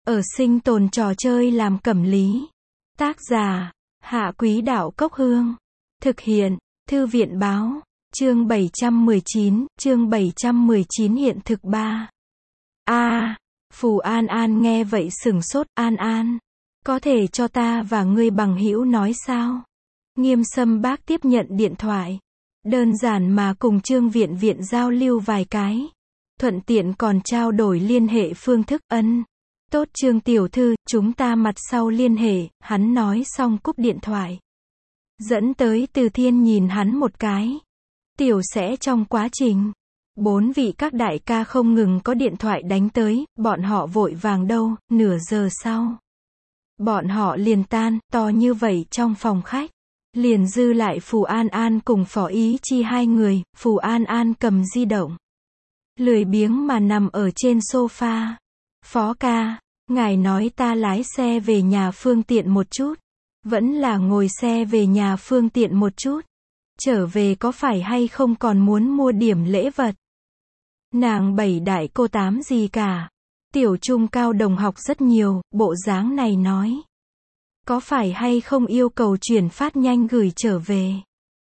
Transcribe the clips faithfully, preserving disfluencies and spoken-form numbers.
Ở sinh tồn trò chơi làm cẩm lý. Tác giả, Hạ Quý Đạo Cốc Hương. Thực hiện, Thư viện Báo. Chương bảy trăm mười chín, chương bảy trăm mười chín hiện thực ba. A, à, Phù An An nghe vậy sửng sốt, An An, có thể cho ta và ngươi bằng hữu nói sao? Nghiêm Sâm Bác tiếp nhận điện thoại. Đơn giản mà cùng Trương Viện Viện giao lưu vài cái. Thuận tiện còn trao đổi liên hệ phương thức. Ân. Tốt Trương tiểu thư, chúng ta mặt sau liên hệ, hắn nói xong cúp điện thoại. Dẫn tới Từ Thiên nhìn hắn một cái. Tiểu sẽ trong quá trình. Bốn vị các đại ca không ngừng có điện thoại đánh tới, bọn họ vội vàng đâu, nửa giờ sau. Bọn họ liền tan, to như vậy trong phòng khách. Liền dư lại Phù An An cùng Phó Ý Chi hai người, Phù An An cầm di động. Lười biếng mà nằm ở trên sofa. Phó ca, ngài nói ta lái xe về nhà phương tiện một chút. Vẫn là ngồi xe về nhà phương tiện một chút. Trở về có phải hay không còn muốn mua điểm lễ vật. Nàng bảy đại cô tám gì cả. Tiểu trung cao đồng học rất nhiều, bộ dáng này nói. Có phải hay không yêu cầu chuyển phát nhanh gửi trở về.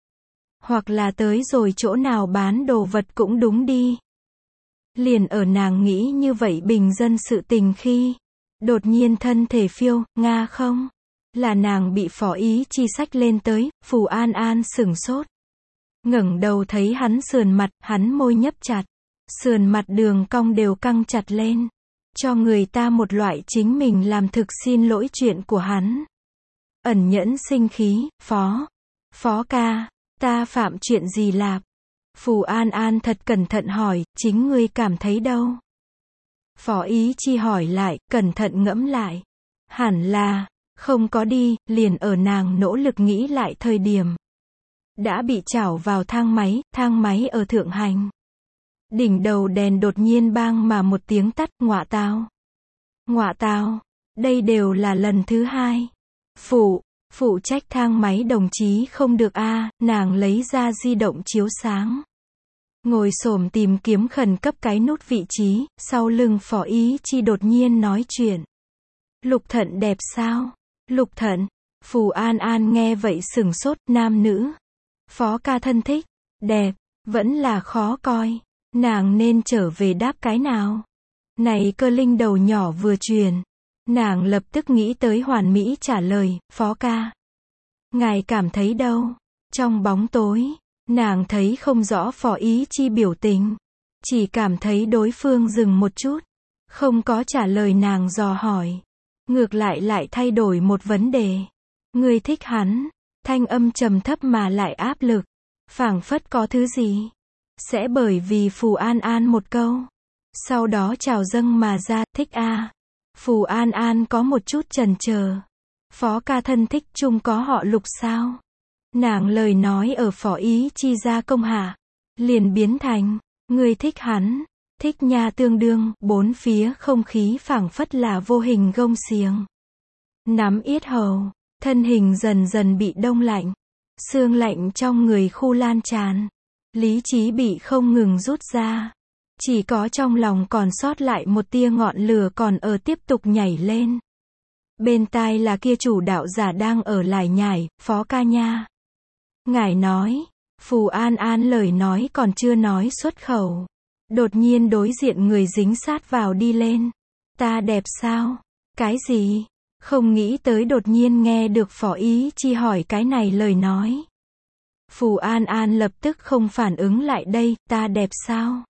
Hoặc là tới rồi chỗ nào bán đồ vật cũng đúng đi. Liền ở nàng nghĩ như vậy bình dân sự tình khi. Đột nhiên thân thể phiêu, Nga không? Là nàng bị Phó Ý Chi xách lên tới, Phù An An sửng sốt. Ngẩng đầu thấy hắn sườn mặt, hắn môi nhấp chặt. Sườn mặt đường cong đều căng chặt lên. Cho người ta một loại chính mình làm thực xin lỗi chuyện của hắn. Ẩn nhẫn sinh khí, Phó. Phó ca, ta phạm chuyện gì lạp? Phù An An thật cẩn thận hỏi, chính ngươi cảm thấy đâu? Phó Ý Chi hỏi lại, cẩn thận ngẫm lại. Hẳn là, không có đi, liền ở nàng nỗ lực nghĩ lại thời điểm. Đã bị chảo vào thang máy, thang máy ở thượng hành. Đỉnh đầu đèn đột nhiên bang mà một tiếng tắt, ngọa tao. Ngọa tao, đây đều là lần thứ hai. Phụ, phụ trách thang máy đồng chí không được a, à, nàng lấy ra di động chiếu sáng. Ngồi xổm tìm kiếm khẩn cấp cái nút vị trí, sau lưng Phó Ý Chi đột nhiên nói chuyện. Lục Thận đẹp sao? Lục Thận, Phù An An nghe vậy sửng sốt, nam nữ. Phó ca thân thích, đẹp, vẫn là khó coi. Nàng nên trở về đáp cái nào? Này cơ linh đầu nhỏ vừa truyền. Nàng lập tức nghĩ tới hoàn mỹ trả lời, Phó ca. Ngài cảm thấy đâu? Trong bóng tối, nàng thấy không rõ Phó Ý Chi biểu tình. Chỉ cảm thấy đối phương dừng một chút. Không có trả lời nàng dò hỏi. Ngược lại lại thay đổi một vấn đề. Ngươi thích hắn. Thanh âm trầm thấp mà lại áp lực. Phảng phất có thứ gì. Sẽ bởi vì Phù An An một câu. Sau đó trào dâng mà ra, thích a. À. Phù An An có một chút chần chờ. Phó ca thân thích chung có họ Lục sao? Nàng lời nói ở Phó Ý Chi ra công hạ. Liền biến thành, người thích hắn. Thích nha tương đương, bốn phía không khí phảng phất là vô hình gông xiềng. Nắm yết hầu, thân hình dần dần bị đông lạnh. Xương lạnh trong người khu lan tràn. Lý trí bị không ngừng rút ra. Chỉ có trong lòng còn sót lại một tia ngọn lửa còn ở tiếp tục nhảy lên. Bên tai là kia chủ đạo giả đang ở lải nhải, Phó ca nha. Ngài nói, Phù An An lời nói còn chưa nói xuất khẩu. Đột nhiên đối diện người dính sát vào đi lên. Ta đẹp sao? Cái gì? Không nghĩ tới đột nhiên nghe được Phó Ý Chi hỏi cái này lời nói. Phù An An lập tức không phản ứng lại đây, ta đẹp sao?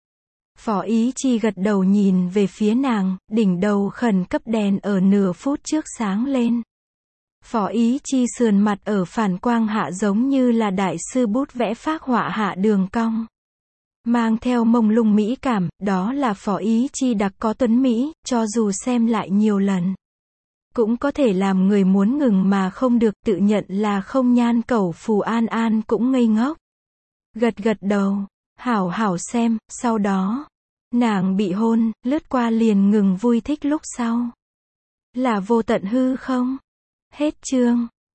Phó Ý Chi gật đầu nhìn về phía nàng, đỉnh đầu khẩn cấp đèn ở nửa phút trước sáng lên. Phó Ý Chi sườn mặt ở phản quang hạ giống như là đại sư bút vẽ phác họa hạ đường cong. Mang theo mông lung mỹ cảm, đó là Phó Ý Chi đặc có tuấn mỹ, cho dù xem lại nhiều lần. Cũng có thể làm người muốn ngừng mà không được, tự nhận là không nhan cẩu. Phù An An cũng ngây ngốc. Gật gật đầu, hảo hảo xem, sau đó. Nàng bị hôn, lướt qua liền ngừng vui thích lúc sau. Là vô tận hư không? Hết chương.